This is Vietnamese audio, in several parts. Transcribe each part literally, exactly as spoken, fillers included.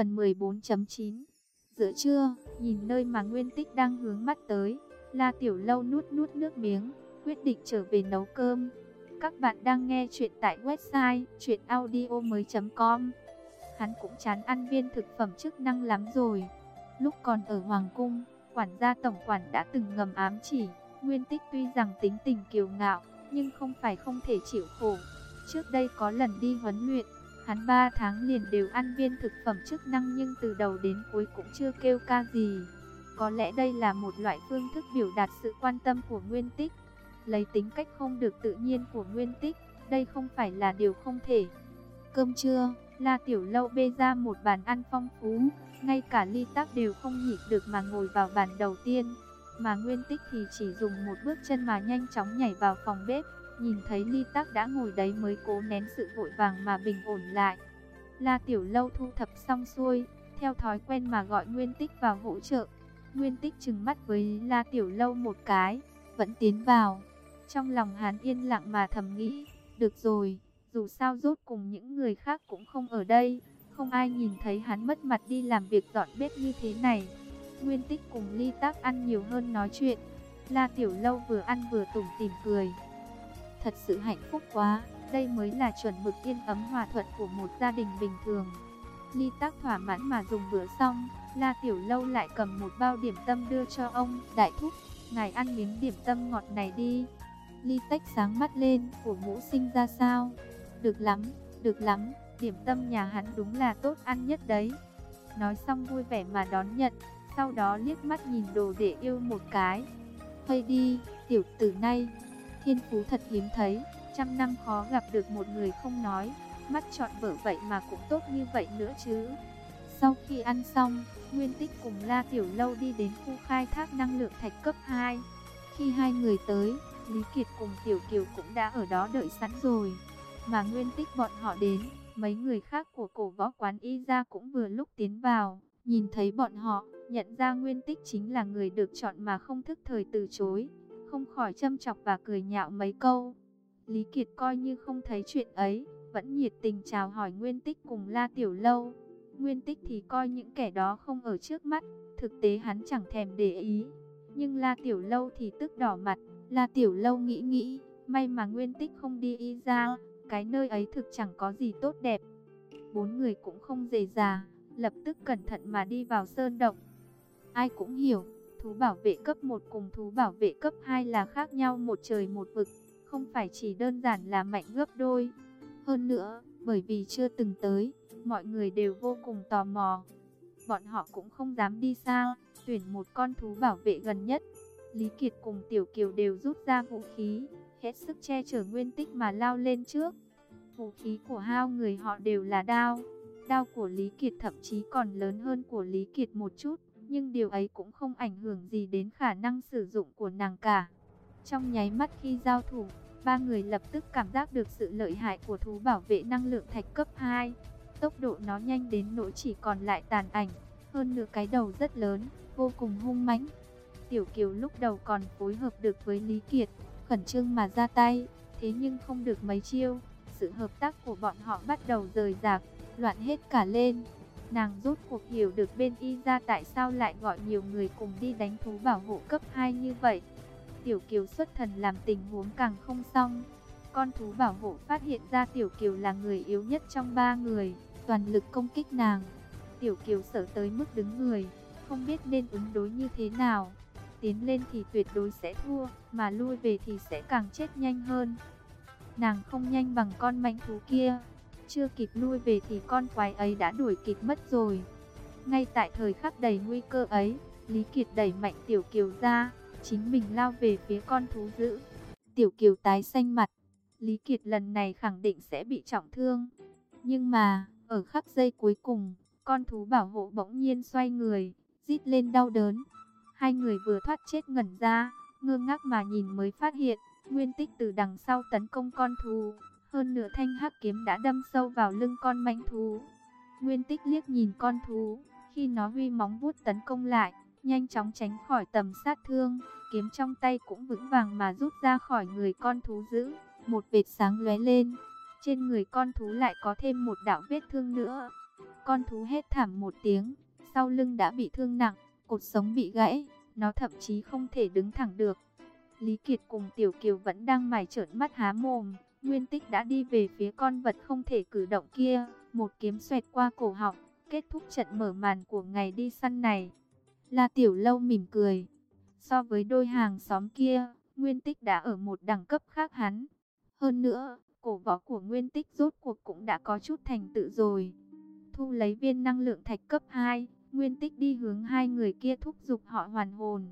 Phần mười bốn chấm chín. Giữa trưa, nhìn nơi mà Nguyên Tích đang hướng mắt tới, La Tiểu Lâu nuốt nuốt nước miếng, quyết định trở về nấu cơm. Các bạn đang nghe chuyện tại website truyện audio mới chấm com. Hắn cũng chán ăn viên thực phẩm chức năng lắm rồi. Lúc còn ở Hoàng Cung, quản gia tổng quản đã từng ngầm ám chỉ, Nguyên Tích tuy rằng tính tình kiêu ngạo, nhưng không phải không thể chịu khổ. Trước đây có lần đi huấn luyện, hắn ba tháng liền đều ăn viên thực phẩm chức năng nhưng từ đầu đến cuối cũng chưa kêu ca gì. Có lẽ đây là một loại phương thức biểu đạt sự quan tâm của Nguyên Tích. Lấy tính cách không được tự nhiên của Nguyên Tích, đây không phải là điều không thể. Cơm trưa, La Tiểu Lâu bê ra một bàn ăn phong phú, ngay cả Ly Tắc đều không nhịn được mà ngồi vào bàn đầu tiên. Mà Nguyên Tích thì chỉ dùng một bước chân mà nhanh chóng nhảy vào phòng bếp. Nhìn thấy Ly Tắc đã ngồi đấy mới cố nén sự vội vàng mà bình ổn lại. La Tiểu Lâu thu thập xong xuôi, theo thói quen mà gọi Nguyên Tích vào hỗ trợ. Nguyên Tích trừng mắt với La Tiểu Lâu một cái, vẫn tiến vào. Trong lòng hắn yên lặng mà thầm nghĩ, được rồi, dù sao rốt cùng những người khác cũng không ở đây, không ai nhìn thấy hắn mất mặt đi làm việc dọn bếp như thế này. Nguyên Tích cùng Ly Tắc ăn nhiều hơn nói chuyện. La Tiểu Lâu vừa ăn vừa tủm tỉm cười. Thật sự hạnh phúc quá, đây mới là chuẩn mực yên ấm hòa thuận của một gia đình bình thường. Ly Tắc thỏa mãn mà dùng bữa xong, La Tiểu Lâu lại cầm một bao điểm tâm đưa cho ông. Đại thúc, ngài ăn miếng điểm tâm ngọt này đi. Ly Tắc sáng mắt lên, của ngũ sinh ra sao? Được lắm, được lắm, điểm tâm nhà hắn đúng là tốt ăn nhất đấy. Nói xong vui vẻ mà đón nhận, sau đó liếc mắt nhìn đồ để yêu một cái. Hơi đi, tiểu tử này, thiên phú thật hiếm thấy, trăm năm khó gặp được một người không nói, mắt trọn vở vậy mà cũng tốt như vậy nữa chứ. Sau khi ăn xong, Nguyên Tích cùng La Tiểu Lâu đi đến khu khai thác năng lượng thạch cấp hai. Khi hai người tới, Lý Kiệt cùng Tiểu Kiều cũng đã ở đó đợi sẵn rồi. Mà Nguyên Tích bọn họ đến, mấy người khác của cổ võ quán y ra cũng vừa lúc tiến vào. Nhìn thấy bọn họ, nhận ra Nguyên Tích chính là người được chọn mà không thức thời từ chối, không khỏi châm chọc và cười nhạo mấy câu. Lý Kiệt coi như không thấy chuyện ấy, vẫn nhiệt tình chào hỏi Nguyên Tích cùng La Tiểu Lâu. Nguyên Tích thì coi những kẻ đó không ở trước mắt, thực tế hắn chẳng thèm để ý. Nhưng La Tiểu Lâu thì tức đỏ mặt. La Tiểu Lâu nghĩ nghĩ, may mà Nguyên Tích không đi y ra, cái nơi ấy thực chẳng có gì tốt đẹp. Bốn người cũng không dề dà, lập tức cẩn thận mà đi vào sơn động. Ai cũng hiểu, thú bảo vệ cấp một cùng thú bảo vệ cấp hai là khác nhau một trời một vực, không phải chỉ đơn giản là mạnh gấp đôi. Hơn nữa, bởi vì chưa từng tới, mọi người đều vô cùng tò mò. Bọn họ cũng không dám đi xa, tuyển một con thú bảo vệ gần nhất. Lý Kiệt cùng Tiểu Kiều đều rút ra vũ khí, hết sức che chở Nguyên Tích mà lao lên trước. Vũ khí của hai người họ đều là đao. Đao của Lý Kiệt thậm chí còn lớn hơn của Lý Kiệt một chút, nhưng điều ấy cũng không ảnh hưởng gì đến khả năng sử dụng của nàng cả. Trong nháy mắt khi giao thủ, ba người lập tức cảm giác được sự lợi hại của thú bảo vệ năng lượng thạch cấp hai. Tốc độ nó nhanh đến nỗi chỉ còn lại tàn ảnh, hơn nữa cái đầu rất lớn, vô cùng hung mãnh. Tiểu Kiều lúc đầu còn phối hợp được với Lý Kiệt, khẩn trương mà ra tay, thế nhưng không được mấy chiêu, sự hợp tác của bọn họ bắt đầu rời rạc, loạn hết cả lên. Nàng rốt cuộc hiểu được bên y ra tại sao lại gọi nhiều người cùng đi đánh thú bảo hộ cấp hai như vậy. Tiểu Kiều xuất thần làm tình huống càng không xong. Con thú bảo hộ phát hiện ra Tiểu Kiều là người yếu nhất trong ba người, toàn lực công kích nàng. Tiểu Kiều sợ tới mức đứng người, không biết nên ứng đối như thế nào. Tiến lên thì tuyệt đối sẽ thua, mà lui về thì sẽ càng chết nhanh hơn. Nàng không nhanh bằng con mãnh thú kia, chưa kịp lui về thì con quái ấy đã đuổi kịp mất rồi. Ngay tại thời khắc đầy nguy cơ ấy, Lý Kiệt đẩy mạnh Tiểu Kiều ra, chính mình lao về phía con thú dữ. Tiểu Kiều tái xanh mặt, Lý Kiệt lần này khẳng định sẽ bị trọng thương. Nhưng mà, ở khắc giây cuối cùng, con thú bảo hộ bỗng nhiên xoay người, rít lên đau đớn. Hai người vừa thoát chết ngẩn ra, ngơ ngác mà nhìn mới phát hiện, Nguyên Tích từ đằng sau tấn công con thú. Hơn nửa thanh hắc kiếm đã đâm sâu vào lưng con mãnh thú. Nguyên Tích liếc nhìn con thú, khi nó huy móng vuốt tấn công lại, nhanh chóng tránh khỏi tầm sát thương, kiếm trong tay cũng vững vàng mà rút ra khỏi người con thú dữ. Một vệt sáng lóe lên, trên người con thú lại có thêm một đạo vết thương nữa. Con thú hét thảm một tiếng, sau lưng đã bị thương nặng, cột sống bị gãy, nó thậm chí không thể đứng thẳng được. Lý Kiệt cùng Tiểu Kiều vẫn đang mải trợn mắt há mồm, Nguyên Tích đã đi về phía con vật không thể cử động kia, một kiếm xoẹt qua cổ họng, kết thúc trận mở màn của ngày đi săn này. La Tiểu Lâu mỉm cười. So với đôi hàng xóm kia, Nguyên Tích đã ở một đẳng cấp khác hắn. Hơn nữa, cổ võ của Nguyên Tích rốt cuộc cũng đã có chút thành tựu rồi. Thu lấy viên năng lượng thạch cấp hai, Nguyên Tích đi hướng hai người kia thúc giục họ hoàn hồn.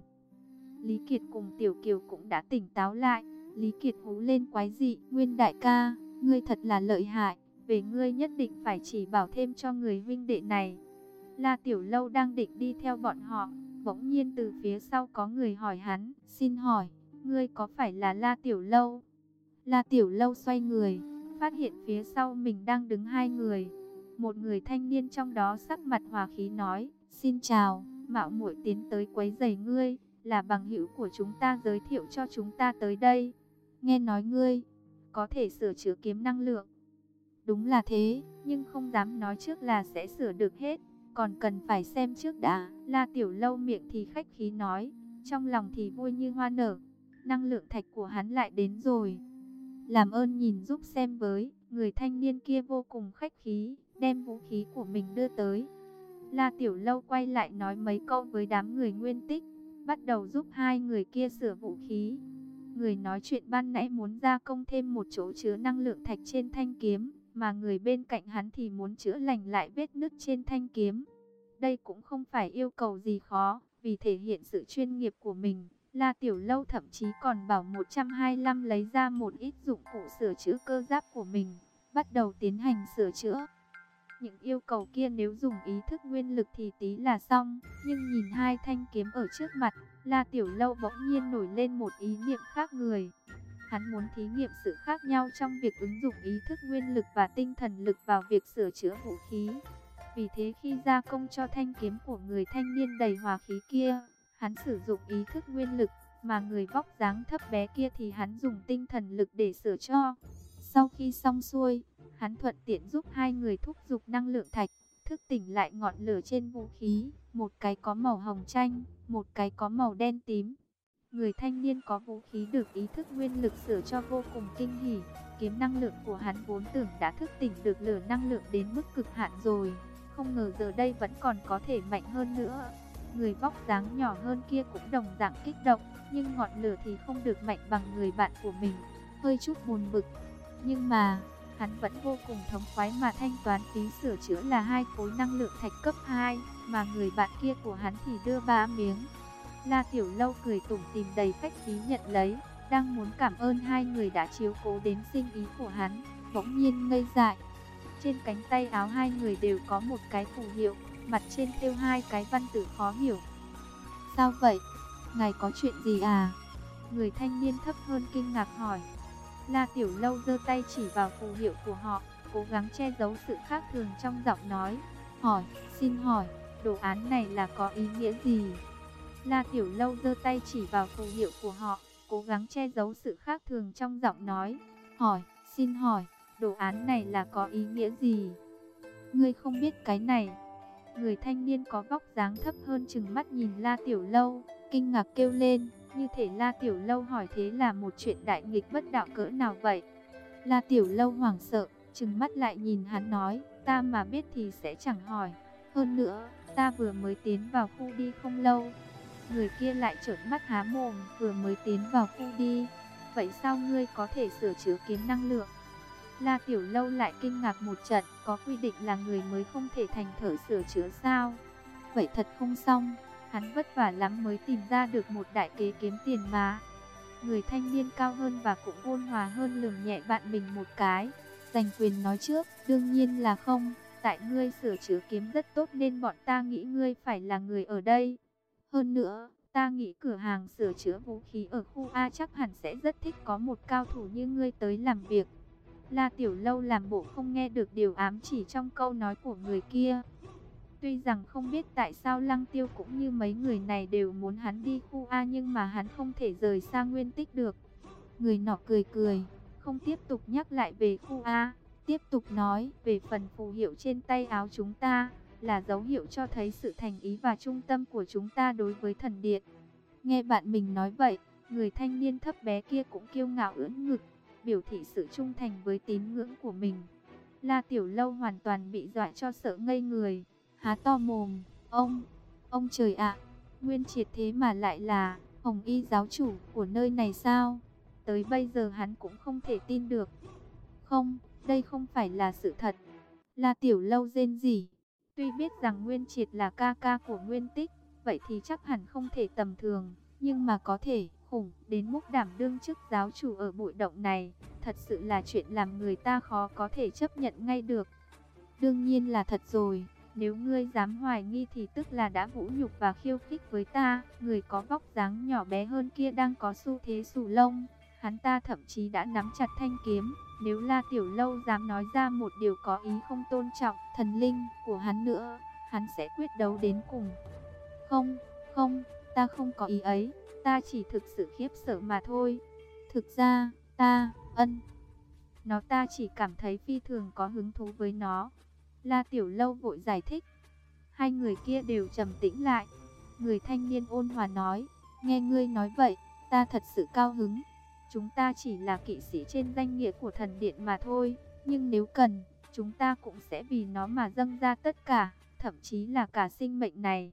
Lý Kiệt cùng Tiểu Kiều cũng đã tỉnh táo lại. Lý Kiệt hú lên quái dị, Nguyên đại ca, ngươi thật là lợi hại, về ngươi nhất định phải chỉ bảo thêm cho người huynh đệ này. La Tiểu Lâu đang định đi theo bọn họ, bỗng nhiên từ phía sau có người hỏi hắn, xin hỏi, ngươi có phải là La Tiểu Lâu? La Tiểu Lâu xoay người, phát hiện phía sau mình đang đứng hai người. Một người thanh niên trong đó sắc mặt hòa khí nói, xin chào, mạo muội tiến tới quấy rầy ngươi, là bằng hữu của chúng ta giới thiệu cho chúng ta tới đây. Nghe nói ngươi có thể sửa chữa kiếm năng lượng. Đúng là thế, nhưng không dám nói trước là sẽ sửa được hết, còn cần phải xem trước đã. La Tiểu Lâu miệng thì khách khí nói, trong lòng thì vui như hoa nở. Năng lượng thạch của hắn lại đến rồi. Làm ơn nhìn giúp xem với. Người thanh niên kia vô cùng khách khí, đem vũ khí của mình đưa tới. La Tiểu Lâu quay lại nói mấy câu với đám người Nguyên Tích, bắt đầu giúp hai người kia sửa vũ khí. Người nói chuyện ban nãy muốn gia công thêm một chỗ chứa năng lượng thạch trên thanh kiếm, mà người bên cạnh hắn thì muốn chữa lành lại vết nứt trên thanh kiếm. Đây cũng không phải yêu cầu gì khó, vì thể hiện sự chuyên nghiệp của mình. La Tiểu Lâu thậm chí còn bảo một trăm hai mươi lăm lấy ra một ít dụng cụ sửa chữa cơ giáp của mình, bắt đầu tiến hành sửa chữa. Những yêu cầu kia nếu dùng ý thức nguyên lực thì tí là xong, nhưng nhìn hai thanh kiếm ở trước mặt, La Tiểu Lâu bỗng nhiên nổi lên một ý niệm khác người. Hắn muốn thí nghiệm sự khác nhau trong việc ứng dụng ý thức nguyên lực và tinh thần lực vào việc sửa chữa vũ khí. Vì thế khi gia công cho thanh kiếm của người thanh niên đầy hòa khí kia, hắn sử dụng ý thức nguyên lực, mà người vóc dáng thấp bé kia thì hắn dùng tinh thần lực để sửa cho. Sau khi xong xuôi, hắn thuận tiện giúp hai người thúc giục năng lượng thạch, thức tỉnh lại ngọn lửa trên vũ khí, một cái có màu hồng chanh, một cái có màu đen tím. Người thanh niên có vũ khí được ý thức nguyên lực sửa cho vô cùng kinh hỉ, kiếm năng lượng của hắn vốn tưởng đã thức tỉnh được lửa năng lượng đến mức cực hạn rồi, không ngờ giờ đây vẫn còn có thể mạnh hơn nữa. Người vóc dáng nhỏ hơn kia cũng đồng dạng kích động, nhưng ngọn lửa thì không được mạnh bằng người bạn của mình, hơi chút buồn bực. Nhưng mà, hắn vẫn vô cùng thống khoái mà thanh toán phí sửa chữa là hai khối năng lượng thạch cấp hai, mà người bạn kia của hắn thì đưa ba miếng. La Tiểu Lâu cười tủm tỉm đầy khách khí nhận lấy, đang muốn cảm ơn hai người đã chiếu cố đến sinh ý của hắn, bỗng nhiên ngây dại. Trên cánh tay áo hai người đều có một cái phù hiệu, mặt trên thêu hai cái văn tự khó hiểu. Sao vậy? Ngài có chuyện gì à? Người thanh niên thấp hơn kinh ngạc hỏi. La Tiểu Lâu giơ tay chỉ vào phù hiệu của họ, cố gắng che giấu sự khác thường trong giọng nói. Hỏi, xin hỏi, đồ án này là có ý nghĩa gì? La Tiểu Lâu giơ tay chỉ vào phù hiệu của họ, cố gắng che giấu sự khác thường trong giọng nói. Hỏi, xin hỏi, đồ án này là có ý nghĩa gì? Ngươi không biết cái này. Người thanh niên có vóc dáng thấp hơn chừng mắt nhìn La Tiểu Lâu, kinh ngạc kêu lên, như thể La Tiểu Lâu hỏi thế là một chuyện đại nghịch bất đạo cỡ nào vậy. La Tiểu Lâu hoảng sợ, trừng mắt lại nhìn hắn nói, ta mà biết thì sẽ chẳng hỏi. Hơn nữa, ta vừa mới tiến vào khu đi không lâu. Người kia lại trợn mắt há mồm, vừa mới tiến vào khu đi. Vậy sao ngươi có thể sửa chữa kiếm năng lượng? La Tiểu Lâu lại kinh ngạc một trận, có quy định là người mới không thể thành thợ sửa chữa sao? Vậy thật không xong, hắn vất vả lắm mới tìm ra được một đại kế kiếm tiền mà. Người thanh niên cao hơn và cũng ôn hòa hơn lườm nhẹ bạn mình một cái, giành quyền nói trước, đương nhiên là không, tại ngươi sửa chữa kiếm rất tốt nên bọn ta nghĩ ngươi phải là người ở đây. Hơn nữa, ta nghĩ cửa hàng sửa chữa vũ khí ở khu A chắc hẳn sẽ rất thích có một cao thủ như ngươi tới làm việc. La Tiểu Lâu làm bộ không nghe được điều ám chỉ trong câu nói của người kia. Tuy rằng không biết tại sao Lăng Tiêu cũng như mấy người này đều muốn hắn đi khu A, nhưng mà hắn không thể rời xa Nguyên Tích được. Người nọ cười cười, không tiếp tục nhắc lại về khu A, tiếp tục nói, về phần phù hiệu trên tay áo chúng ta, là dấu hiệu cho thấy sự thành ý và trung tâm của chúng ta đối với thần điện. Nghe bạn mình nói vậy, người thanh niên thấp bé kia cũng kiêu ngạo ưỡn ngực, biểu thị sự trung thành với tín ngưỡng của mình. La Tiểu Lâu hoàn toàn bị dọa cho sợ ngây người, há to mồm, ông, ông trời ạ, Nguyên Triệt thế mà lại là Hồng Y giáo chủ của nơi này sao? Tới bây giờ hắn cũng không thể tin được. Không, đây không phải là sự thật. La Tiểu Lâu rên rỉ. Tuy biết rằng Nguyên Triệt là ca ca của Nguyên Tích, vậy thì chắc hẳn không thể tầm thường. Nhưng mà có thể khủng đến mức đảm đương chức giáo chủ ở bụi động này, thật sự là chuyện làm người ta khó có thể chấp nhận ngay được. Đương nhiên là thật rồi. Nếu ngươi dám hoài nghi thì tức là đã vũ nhục và khiêu khích với ta. Người có vóc dáng nhỏ bé hơn kia đang có xu thế xù lông. Hắn ta thậm chí đã nắm chặt thanh kiếm. Nếu La Tiểu Lâu dám nói ra một điều có ý không tôn trọng thần linh của hắn nữa, hắn sẽ quyết đấu đến cùng. Không, không, ta không có ý ấy. Ta chỉ thực sự khiếp sợ mà thôi. Thực ra, ta, ân, nó ta chỉ cảm thấy phi thường có hứng thú với nó. La Tiểu Lâu vội giải thích. Hai người kia đều trầm tĩnh lại. Người thanh niên ôn hòa nói, nghe ngươi nói vậy, ta thật sự cao hứng. Chúng ta chỉ là kỵ sĩ trên danh nghĩa của thần điện mà thôi. Nhưng nếu cần, chúng ta cũng sẽ vì nó mà dâng ra tất cả, thậm chí là cả sinh mệnh này.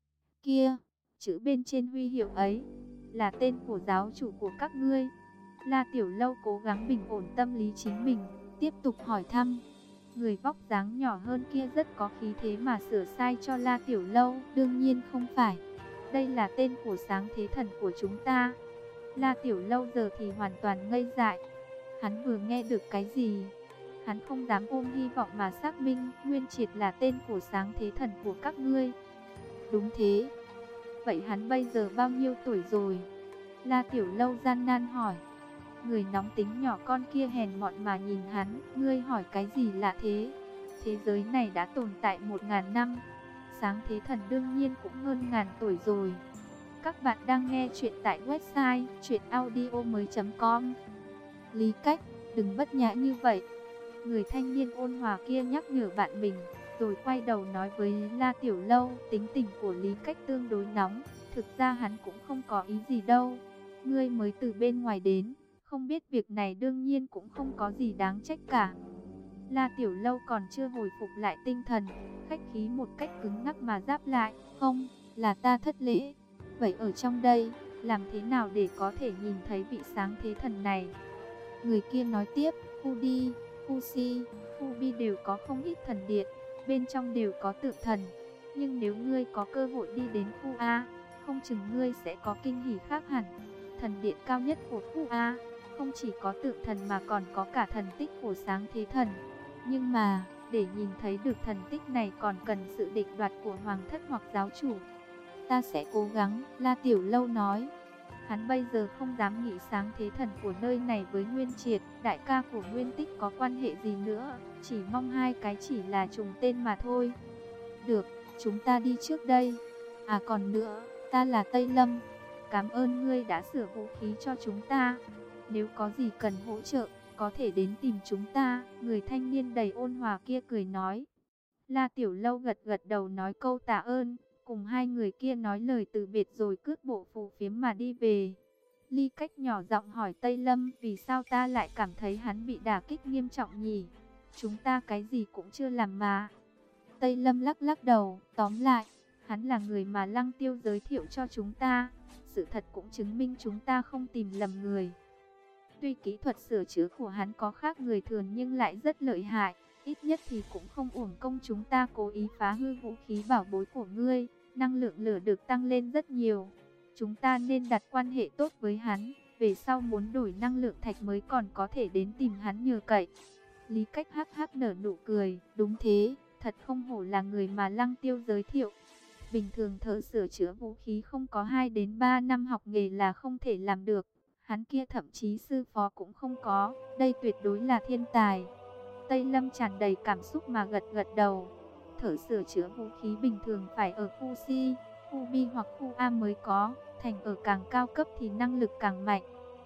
Kia, chữ bên trên huy hiệu ấy, là tên của giáo chủ của các ngươi. La Tiểu Lâu cố gắng bình ổn tâm lý chính mình, tiếp tục hỏi thăm. Người vóc dáng nhỏ hơn kia rất có khí thế mà sửa sai cho La Tiểu Lâu. Đương nhiên không phải. Đây là tên của sáng thế thần của chúng ta. La Tiểu Lâu giờ thì hoàn toàn ngây dại. Hắn vừa nghe được cái gì? Hắn không dám ôm hy vọng mà xác minh Nguyên Triệt là tên của sáng thế thần của các ngươi. Đúng thế. Vậy hắn bây giờ bao nhiêu tuổi rồi? La Tiểu Lâu gian nan hỏi. Người nóng tính nhỏ con kia hèn mọn mà nhìn hắn. Ngươi hỏi cái gì lạ thế? Thế giới này đã tồn tại một ngàn năm. Sáng thế thần đương nhiên cũng hơn ngàn tuổi rồi. Các bạn đang nghe chuyện tại website truyện audio mới chấm com. Lý Cách, đừng bất nhã như vậy. Người thanh niên ôn hòa kia nhắc nhở bạn mình, rồi quay đầu nói với La Tiểu Lâu. Tính tình của Lý Cách tương đối nóng. Thực ra hắn cũng không có ý gì đâu. Ngươi mới từ bên ngoài đến, không biết việc này đương nhiên cũng không có gì đáng trách cả. La Tiểu Lâu còn chưa hồi phục lại tinh thần, khách khí một cách cứng ngắc mà đáp lại, không, là ta thất lễ. Vậy ở trong đây, làm thế nào để có thể nhìn thấy vị sáng thế thần này? Người kia nói tiếp, khu đi, khu si, khu bi đều có không ít thần điện, bên trong đều có tượng thần. Nhưng nếu ngươi có cơ hội đi đến khu A, không chừng ngươi sẽ có kinh hỉ khác hẳn. Thần điện cao nhất của khu A, không chỉ có tượng thần mà còn có cả thần tích của sáng thế thần. Nhưng mà, để nhìn thấy được thần tích này còn cần sự định đoạt của hoàng thất hoặc giáo chủ. Ta sẽ cố gắng, La Tiểu Lâu nói. Hắn bây giờ không dám nghĩ sáng thế thần của nơi này với Nguyên Triệt, đại ca của Nguyên Tích có quan hệ gì nữa, chỉ mong hai cái chỉ là trùng tên mà thôi. Được, chúng ta đi trước đây. À còn nữa, ta là Tây Lâm. Cảm ơn ngươi đã sửa vũ khí cho chúng ta. Nếu có gì cần hỗ trợ, có thể đến tìm chúng ta. Người thanh niên đầy ôn hòa kia cười nói. La Tiểu Lâu gật gật đầu nói câu tạ ơn. Cùng hai người kia nói lời từ biệt rồi cướp bộ phù phiếm mà đi về. Ly Cách nhỏ giọng hỏi Tây Lâm, vì sao ta lại cảm thấy hắn bị đả kích nghiêm trọng nhỉ? Chúng ta cái gì cũng chưa làm mà. Tây Lâm lắc lắc đầu, tóm lại, hắn là người mà Lăng Tiêu giới thiệu cho chúng ta. Sự thật cũng chứng minh chúng ta không tìm lầm người. Tuy kỹ thuật sửa chữa của hắn có khác người thường nhưng lại rất lợi hại. Ít nhất thì cũng không uổng công chúng ta cố ý phá hư vũ khí bảo bối của ngươi. Năng lượng lửa được tăng lên rất nhiều. Chúng ta nên đặt quan hệ tốt với hắn. Về sau muốn đổi năng lượng thạch mới còn có thể đến tìm hắn nhờ cậy. Lý Cách hắc hắc nở nụ cười. Đúng thế, thật không hổ là người mà Lăng Tiêu giới thiệu. Bình thường thợ sửa chữa vũ khí không có hai đến ba năm học nghề là không thể làm được. Hắn kia thậm chí sư phó cũng không có. Đây tuyệt đối là thiên tài. Tây Lâm tràn đầy cảm xúc mà gật gật đầu. Thợ sửa chữa vũ khí bình thường phải ở khu C, khu B hoặc khu A mới có. Thành ở càng cao cấp thì năng lực càng mạnh.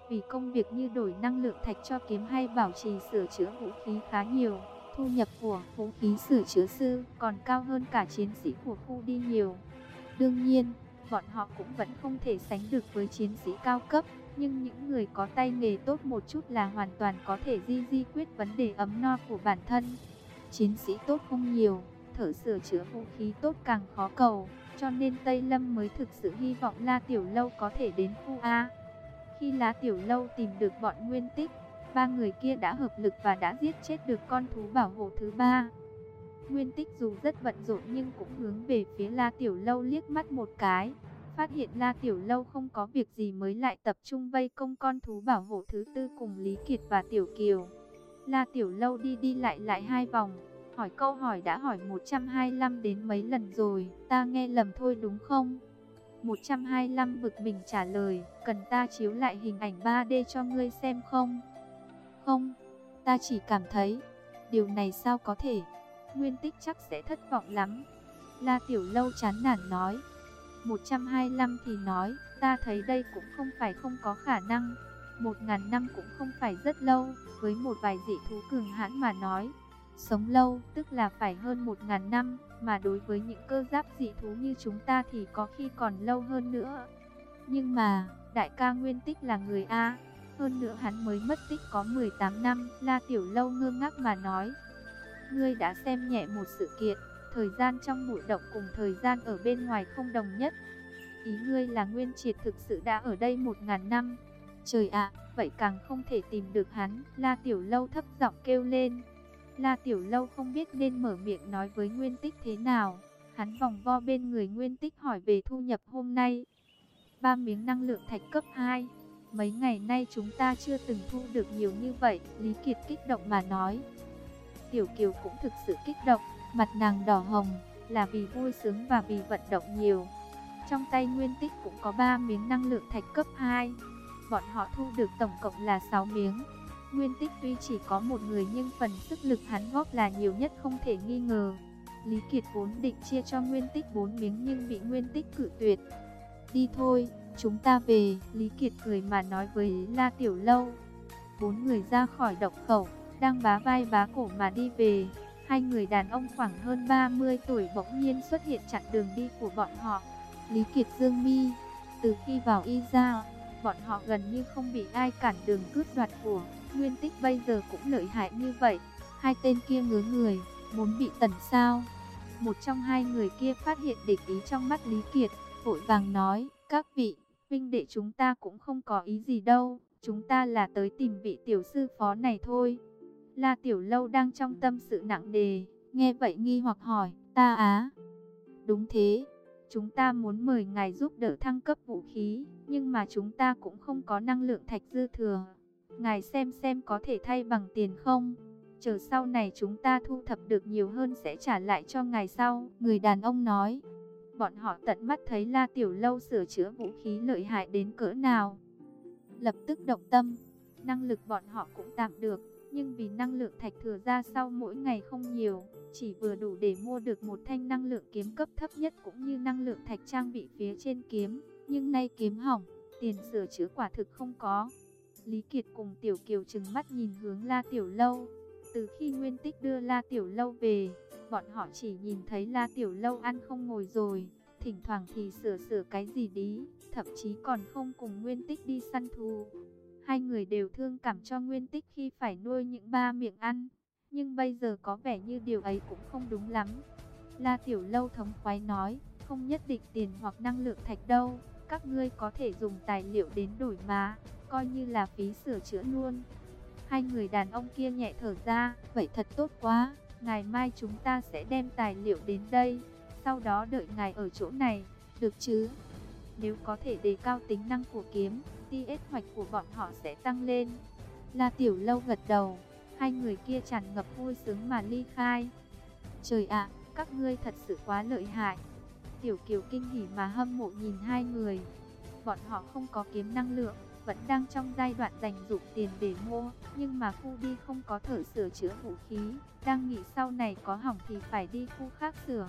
vì công việc như đổi năng lượng thạch cho kiếm hay bảo trì sửa chữa vũ khí khá nhiều. Thu nhập của vũ khí sửa chữa sư còn cao hơn cả chiến sĩ của khu đi nhiều. Đương nhiên, bọn họ cũng vẫn không thể sánh được với chiến sĩ cao cấp, nhưng những người có tay nghề tốt một chút là hoàn toàn có thể di di quyết vấn đề ấm no của bản thân. Chiến sĩ tốt không nhiều, thợ sửa chữa vũ khí tốt càng khó cầu, cho nên Tây Lâm mới thực sự hy vọng La Tiểu Lâu có thể đến khu A. Khi La Tiểu Lâu tìm được bọn Nguyên Tích, ba người kia đã hợp lực và đã giết chết được con thú bảo hộ thứ ba. Nguyên Tích dù rất bận rộn nhưng cũng hướng về phía La Tiểu Lâu liếc mắt một cái, phát hiện La Tiểu Lâu không có việc gì mới lại tập trung vây công con thú bảo hộ thứ tư cùng Lý Kiệt và Tiểu Kiều. La Tiểu Lâu đi đi lại lại hai vòng, hỏi câu hỏi đã hỏi một trăm hai mươi lăm đến mấy lần rồi, ta nghe lầm thôi đúng không? một trăm hai mươi lăm bực mình trả lời, cần ta chiếu lại hình ảnh ba D cho ngươi xem không? Không, ta chỉ cảm thấy, điều này sao có thể? Nguyên Tích chắc sẽ thất vọng lắm. La Tiểu Lâu chán nản nói. một trăm hai mươi lăm thì nói, ta thấy đây cũng không phải không có khả năng. Một ngàn năm cũng không phải rất lâu, với một vài dị thú cường hãn mà nói. Sống lâu, tức là phải hơn một ngàn năm, mà đối với những cơ giáp dị thú như chúng ta thì có khi còn lâu hơn nữa. Nhưng mà, đại ca Nguyên Tích là người A, hơn nữa hắn mới mất tích có mười tám năm, La Tiểu Lâu ngơ ngác mà nói. Ngươi đã xem nhẹ một sự kiện, thời gian trong bụi động cùng thời gian ở bên ngoài không đồng nhất. Ý ngươi là Nguyên Triệt thực sự đã ở đây một ngàn năm. Trời ạ, vậy càng không thể tìm được hắn, La Tiểu Lâu thấp giọng kêu lên. La Tiểu Lâu không biết nên mở miệng nói với Nguyên Tích thế nào. Hắn vòng vo bên người Nguyên Tích hỏi về thu nhập hôm nay. Ba miếng năng lượng thạch cấp hai. Mấy ngày nay chúng ta chưa từng thu được nhiều như vậy, Lý Kiệt kích động mà nói. Tiểu Kiều cũng thực sự kích động, mặt nàng đỏ hồng, là vì vui sướng và vì vận động nhiều. Trong tay Nguyên Tích cũng có ba miếng năng lượng thạch cấp hai. Bọn họ thu được tổng cộng là sáu miếng. Nguyên Tích tuy chỉ có một người nhưng phần sức lực hắn góp là nhiều nhất không thể nghi ngờ. Lý Kiệt vốn định chia cho Nguyên Tích bốn miếng nhưng bị Nguyên Tích cự tuyệt. Đi thôi, chúng ta về, Lý Kiệt cười mà nói với La Tiểu Lâu. Bốn người ra khỏi động khẩu, đang bá vai bá cổ mà đi về. Hai người đàn ông khoảng hơn ba mươi tuổi bỗng nhiên xuất hiện chặn đường đi của bọn họ. Lý Kiệt dương mi, từ khi vào Y ra, bọn họ gần như không bị ai cản đường cướp đoạt của. Nguyên Tích bây giờ cũng lợi hại như vậy. Hai tên kia ngứa người, muốn bị tẩn sao? Một trong hai người kia phát hiện địch ý trong mắt Lý Kiệt, vội vàng nói, các vị, huynh đệ chúng ta cũng không có ý gì đâu, chúng ta là tới tìm vị tiểu sư phó này thôi. La Tiểu Lâu đang trong tâm sự nặng nề, nghe vậy nghi hoặc hỏi, ta á? Đúng thế, chúng ta muốn mời ngài giúp đỡ thăng cấp vũ khí, nhưng mà chúng ta cũng không có năng lượng thạch dư thừa. Ngài xem xem có thể thay bằng tiền không? Chờ sau này chúng ta thu thập được nhiều hơn sẽ trả lại cho ngài sau. Người đàn ông nói. Bọn họ tận mắt thấy La Tiểu Lâu sửa chữa vũ khí lợi hại đến cỡ nào. Lập tức động tâm. Năng lực bọn họ cũng tạm được, nhưng vì năng lượng thạch thừa ra sau mỗi ngày không nhiều, chỉ vừa đủ để mua được một thanh năng lượng kiếm cấp thấp nhất cũng như năng lượng thạch trang bị phía trên kiếm. Nhưng nay kiếm hỏng, tiền sửa chữa quả thực không có. Lý Kiệt cùng Tiểu Kiều trừng mắt nhìn hướng La Tiểu Lâu. Từ khi Nguyên Tích đưa La Tiểu Lâu về, bọn họ chỉ nhìn thấy La Tiểu Lâu ăn không ngồi rồi, thỉnh thoảng thì sửa sửa cái gì đi, thậm chí còn không cùng Nguyên Tích đi săn thú. Hai người đều thương cảm cho Nguyên Tích khi phải nuôi những ba miệng ăn, nhưng bây giờ có vẻ như điều ấy cũng không đúng lắm. La Tiểu Lâu thống khoái nói, không nhất định tiền hoặc năng lượng thạch đâu, các ngươi có thể dùng tài liệu đến đổi mà, coi như là phí sửa chữa luôn. Hai người đàn ông kia nhẹ thở ra, vậy thật tốt quá, ngày mai chúng ta sẽ đem tài liệu đến đây, sau đó đợi ngài ở chỗ này, được chứ? Nếu có thể đề cao tính năng của kiếm, tê ét hoạch của bọn họ sẽ tăng lên. La Tiểu Lâu gật đầu, hai người kia tràn ngập vui sướng mà ly khai. Trời ạ, các ngươi thật sự quá lợi hại. Tiểu Kiều kinh hỉ mà hâm mộ nhìn hai người. Bọn họ không có kiếm năng lượng, vẫn đang trong giai đoạn dành dụm tiền để mua, nhưng mà khu đi không có thợ sửa chữa vũ khí, đang nghĩ sau này có hỏng thì phải đi khu khác sửa.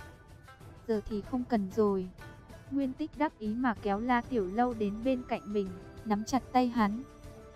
Giờ thì không cần rồi. Nguyên Tích đắc ý mà kéo La Tiểu Lâu đến bên cạnh mình, nắm chặt tay hắn.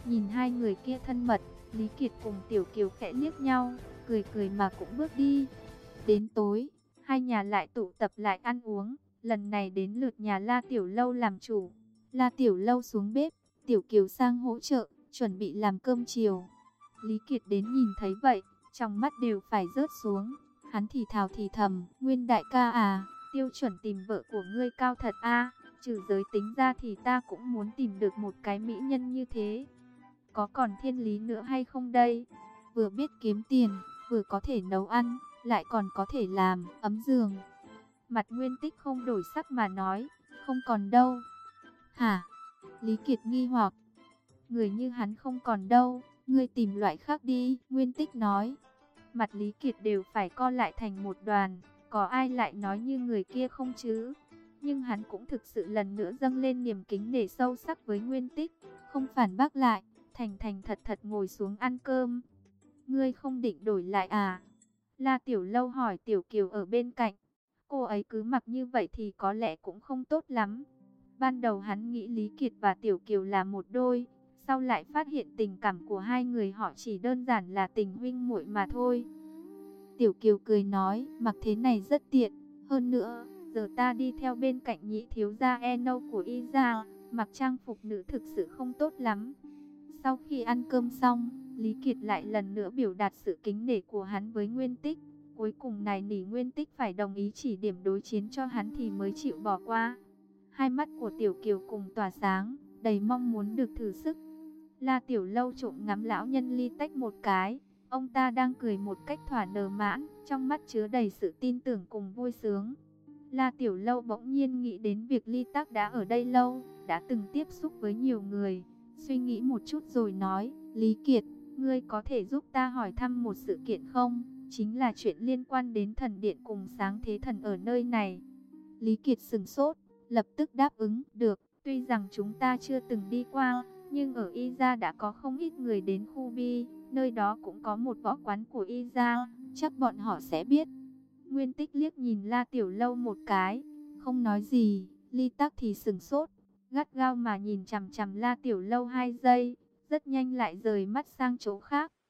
Nhìn hai người kia thân mật, Lý Kiệt cùng Tiểu Kiều khẽ liếc nhau, cười cười mà cũng bước đi. Đến tối, hai nhà lại tụ tập lại ăn uống, lần này đến lượt nhà La Tiểu Lâu làm chủ. La Tiểu Lâu xuống bếp, Tiểu Kiều sang hỗ trợ, chuẩn bị làm cơm chiều. Lý Kiệt đến nhìn thấy vậy, trong mắt đều phải rớt xuống. Hắn thì thào thì thầm, Nguyên đại ca à, tiêu chuẩn tìm vợ của ngươi cao thật a, trừ giới tính ra thì ta cũng muốn tìm được một cái mỹ nhân như thế. Có còn thiên lý nữa hay không đây? Vừa biết kiếm tiền, vừa có thể nấu ăn, lại còn có thể làm ấm giường. Mặt Nguyên Tích không đổi sắc mà nói, không còn đâu. Hả? Lý Kiệt nghi hoặc. Người như hắn không còn đâu, ngươi tìm loại khác đi, Nguyên Tích nói. Mặt Lý Kiệt đều phải co lại thành một đoàn, có ai lại nói như người kia không chứ? Nhưng hắn cũng thực sự lần nữa dâng lên niềm kính nể sâu sắc với Nguyên Tích, không phản bác lại, thành thành thật thật ngồi xuống ăn cơm. Ngươi không định đổi lại à? La Tiểu Lâu hỏi Tiểu Kiều ở bên cạnh. Cô ấy cứ mặc như vậy thì có lẽ cũng không tốt lắm. Ban đầu hắn nghĩ Lý Kiệt và Tiểu Kiều là một đôi, sau lại phát hiện tình cảm của hai người họ chỉ đơn giản là tình huynh muội mà thôi. Tiểu Kiều cười nói, mặc thế này rất tiện, hơn nữa, giờ ta đi theo bên cạnh nhị thiếu gia Eno của Y gia, mặc trang phục nữ thực sự không tốt lắm. Sau khi ăn cơm xong, Lý Kiệt lại lần nữa biểu đạt sự kính nể của hắn với Nguyên Tích. Cuối cùng này nỉ Nguyên Tích phải đồng ý chỉ điểm đối chiến cho hắn thì mới chịu bỏ qua. Hai mắt của Tiểu Kiều cùng tỏa sáng, đầy mong muốn được thử sức. La Tiểu Lâu trộm ngắm lão nhân Ly Tách một cái. Ông ta đang cười một cách thỏa nờ mãn, trong mắt chứa đầy sự tin tưởng cùng vui sướng. La Tiểu Lâu bỗng nhiên nghĩ đến việc Ly Tách đã ở đây lâu, đã từng tiếp xúc với nhiều người. Suy nghĩ một chút rồi nói, Lý Kiệt, ngươi có thể giúp ta hỏi thăm một sự kiện không? Chính là chuyện liên quan đến thần điện cùng sáng thế thần ở nơi này. Lý Kiệt sửng sốt, lập tức đáp ứng, được, tuy rằng chúng ta chưa từng đi qua, nhưng ở Y gia đã có không ít người đến khu Bi, nơi đó cũng có một võ quán của Y gia, chắc bọn họ sẽ biết. Nguyên Tích liếc nhìn La Tiểu Lâu một cái, không nói gì, Ly Tắc thì sửng sốt, gắt gao mà nhìn chằm chằm La Tiểu Lâu hai giây, rất nhanh lại rời mắt sang chỗ khác.